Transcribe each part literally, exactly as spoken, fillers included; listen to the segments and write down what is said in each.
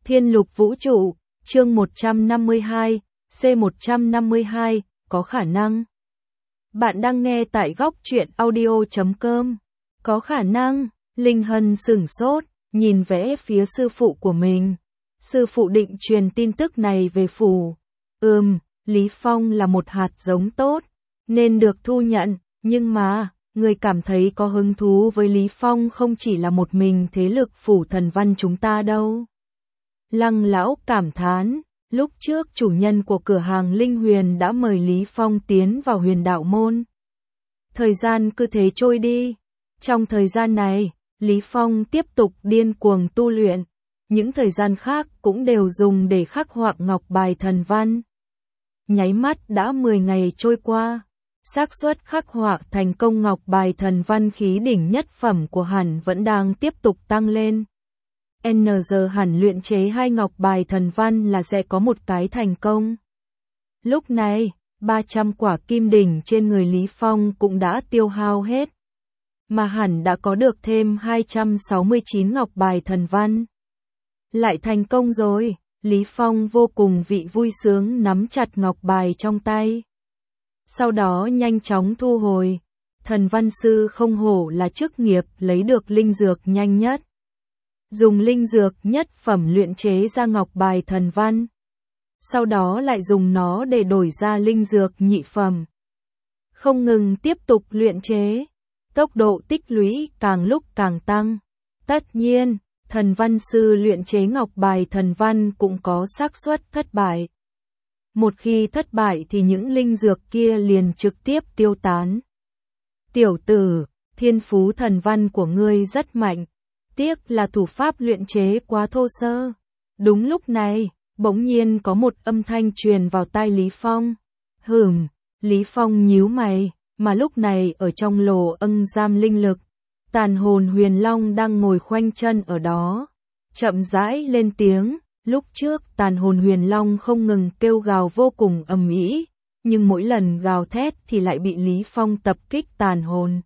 Thiên lục vũ trụ, chương một trăm năm mươi hai, C một trăm năm mươi hai, có khả năng. Bạn đang nghe tại góc truyện audio chấm com. Có khả năng, Linh Hân sửng sốt, nhìn vẽ phía sư phụ của mình. Sư phụ định truyền tin tức này về phủ. Ừm, Lý Phong là một hạt giống tốt, nên được thu nhận, nhưng mà, người cảm thấy có hứng thú với Lý Phong không chỉ là một mình thế lực phủ thần văn chúng ta đâu. Lăng lão cảm thán, lúc trước chủ nhân của cửa hàng Linh Huyền đã mời Lý Phong tiến vào huyền đạo môn. Thời gian cứ thế trôi đi. Trong thời gian này, Lý Phong tiếp tục điên cuồng tu luyện. Những thời gian khác cũng đều dùng để khắc họa ngọc bài thần văn. Nháy mắt đã mười ngày trôi qua. Xác suất khắc họa thành công ngọc bài thần văn khí đỉnh nhất phẩm của hắn vẫn đang tiếp tục tăng lên. N giờ hẳn luyện chế hai ngọc bài thần văn là sẽ có một cái thành công. Lúc này, ba trăm quả kim đỉnh trên người Lý Phong cũng đã tiêu hao hết. Mà hẳn đã có được thêm hai trăm sáu mươi chín ngọc bài thần văn. Lại thành công rồi, Lý Phong vô cùng vị vui sướng nắm chặt ngọc bài trong tay. Sau đó nhanh chóng thu hồi. Thần văn sư không hổ là chức nghiệp lấy được linh dược nhanh nhất. Dùng linh dược nhất phẩm luyện chế ra ngọc bài thần văn. Sau đó lại dùng nó để đổi ra linh dược nhị phẩm. Không ngừng tiếp tục luyện chế. Tốc độ tích lũy càng lúc càng tăng. Tất nhiên, thần văn sư luyện chế ngọc bài thần văn cũng có xác suất thất bại. Một khi thất bại thì những linh dược kia liền trực tiếp tiêu tán. Tiểu tử, thiên phú thần văn của ngươi rất mạnh. Tiếc là thủ pháp luyện chế quá thô sơ. Đúng lúc này, bỗng nhiên có một âm thanh truyền vào tai Lý Phong. Hửm, Lý Phong nhíu mày, mà lúc này ở trong lồ ân giam linh lực, tàn hồn huyền long đang ngồi khoanh chân ở đó. Chậm rãi lên tiếng, lúc trước tàn hồn huyền long không ngừng kêu gào vô cùng ầm ĩ, nhưng mỗi lần gào thét thì lại bị Lý Phong tập kích tàn hồn.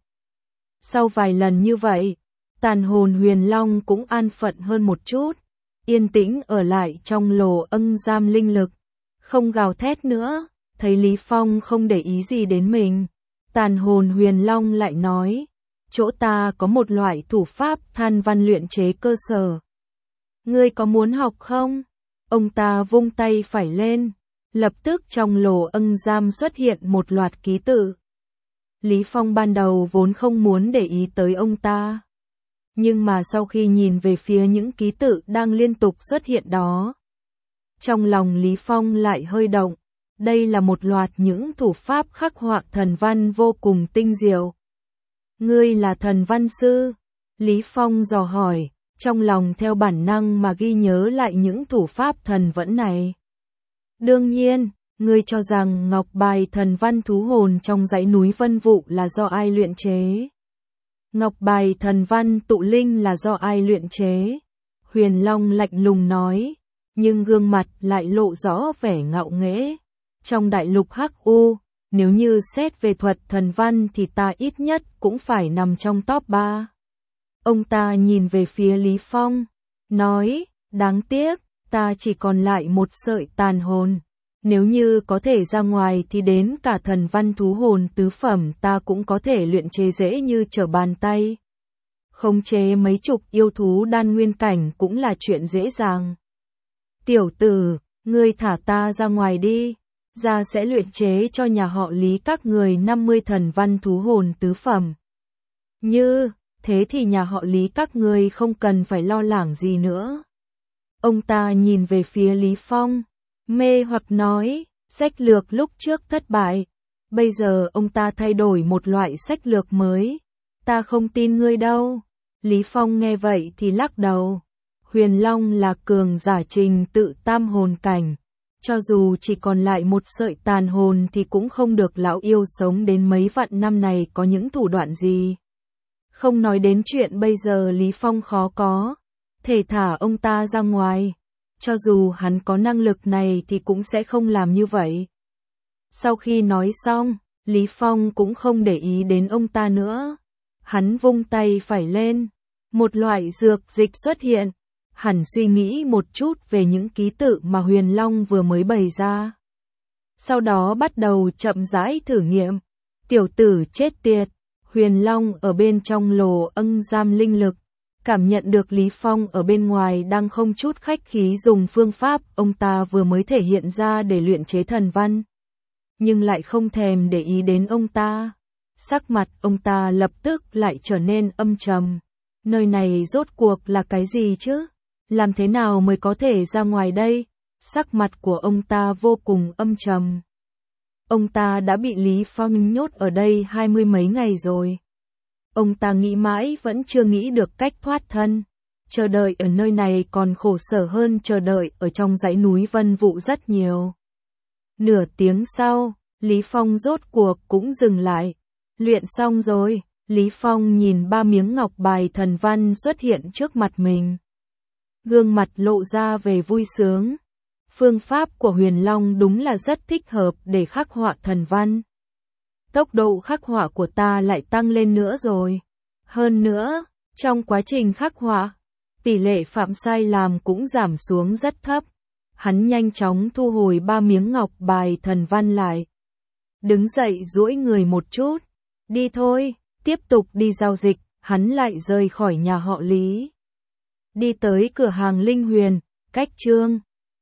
Sau vài lần như vậy, tàn hồn huyền long cũng an phận hơn một chút, yên tĩnh ở lại trong lồ ân giam linh lực, không gào thét nữa. Thấy Lý Phong không để ý gì đến mình, tàn hồn huyền long lại nói, chỗ ta có một loại thủ pháp than văn luyện chế cơ sở. Ngươi có muốn học không? Ông ta vung tay phải lên, lập tức trong lồ ân giam xuất hiện một loạt ký tự. Lý Phong ban đầu vốn không muốn để ý tới ông ta. Nhưng mà sau khi nhìn về phía những ký tự đang liên tục xuất hiện đó, trong lòng Lý Phong lại hơi động. Đây là một loạt những thủ pháp khắc họa thần văn vô cùng tinh diệu. Ngươi là thần văn sư? Lý Phong dò hỏi, trong lòng theo bản năng mà ghi nhớ lại những thủ pháp thần vẫn này. Đương nhiên, ngươi cho rằng ngọc bài thần văn thú hồn trong dãy núi Vân Vụ là do ai luyện chế? Ngọc bài thần văn tụ linh là do ai luyện chế? Huyền Long lạnh lùng nói, nhưng gương mặt lại lộ rõ vẻ ngạo nghễ. Trong đại lục Hắc U, nếu như xét về thuật thần văn thì ta ít nhất cũng phải nằm trong top ba. Ông ta nhìn về phía Lý Phong, nói, đáng tiếc, ta chỉ còn lại một sợi tàn hồn. Nếu như có thể ra ngoài thì đến cả thần văn thú hồn tứ phẩm ta cũng có thể luyện chế dễ như trở bàn tay. Khống chế mấy chục yêu thú đan nguyên cảnh cũng là chuyện dễ dàng. Tiểu tử, ngươi thả ta ra ngoài đi. Ra sẽ luyện chế cho nhà họ Lý các người năm mươi thần văn thú hồn tứ phẩm. Như, thế thì nhà họ Lý các người không cần phải lo lắng gì nữa. Ông ta nhìn về phía Lý Phong, mê hoặc nói, sách lược lúc trước thất bại. Bây giờ ông ta thay đổi một loại sách lược mới. Ta không tin ngươi đâu. Lý Phong nghe vậy thì lắc đầu. Huyền Long là cường giả trình tự tam hồn cảnh. Cho dù chỉ còn lại một sợi tàn hồn thì cũng không được lão yêu sống đến mấy vạn năm này có những thủ đoạn gì. Không nói đến chuyện bây giờ Lý Phong khó có thể thả ông ta ra ngoài. Cho dù hắn có năng lực này thì cũng sẽ không làm như vậy. Sau khi nói xong, Lý Phong cũng không để ý đến ông ta nữa. Hắn vung tay phải lên. Một loại dược dịch xuất hiện. hẳn suy nghĩ một chút về những ký tự mà Huyền Long vừa mới bày ra. Sau đó bắt đầu chậm rãi thử nghiệm. Tiểu tử chết tiệt, Huyền Long ở bên trong lồ ân giam linh lực, cảm nhận được Lý Phong ở bên ngoài đang không chút khách khí dùng phương pháp ông ta vừa mới thể hiện ra để luyện chế thần văn. Nhưng lại không thèm để ý đến ông ta. Sắc mặt ông ta lập tức lại trở nên âm trầm. Nơi này rốt cuộc là cái gì chứ? Làm thế nào mới có thể ra ngoài đây? Sắc mặt của ông ta vô cùng âm trầm. Ông ta đã bị Lý Phong nhốt ở đây hai mươi mấy ngày rồi. Ông ta nghĩ mãi vẫn chưa nghĩ được cách thoát thân. Chờ đợi ở nơi này còn khổ sở hơn chờ đợi ở trong dãy núi Vân Vũ rất nhiều. Nửa tiếng sau, Lý Phong rốt cuộc cũng dừng lại. Luyện xong rồi, Lý Phong nhìn ba miếng ngọc bài thần văn xuất hiện trước mặt mình. Gương mặt lộ ra về vui sướng. Phương pháp của Huyền Long đúng là rất thích hợp để khắc họa thần văn. Tốc độ khắc họa của ta lại tăng lên nữa rồi. Hơn nữa, trong quá trình khắc họa, tỷ lệ phạm sai lầm cũng giảm xuống rất thấp. Hắn nhanh chóng thu hồi ba miếng ngọc bài thần văn lại. Đứng dậy duỗi người một chút. Đi thôi, tiếp tục đi giao dịch, hắn lại rời khỏi nhà họ Lý. Đi tới cửa hàng Linh Huyền, cách Trương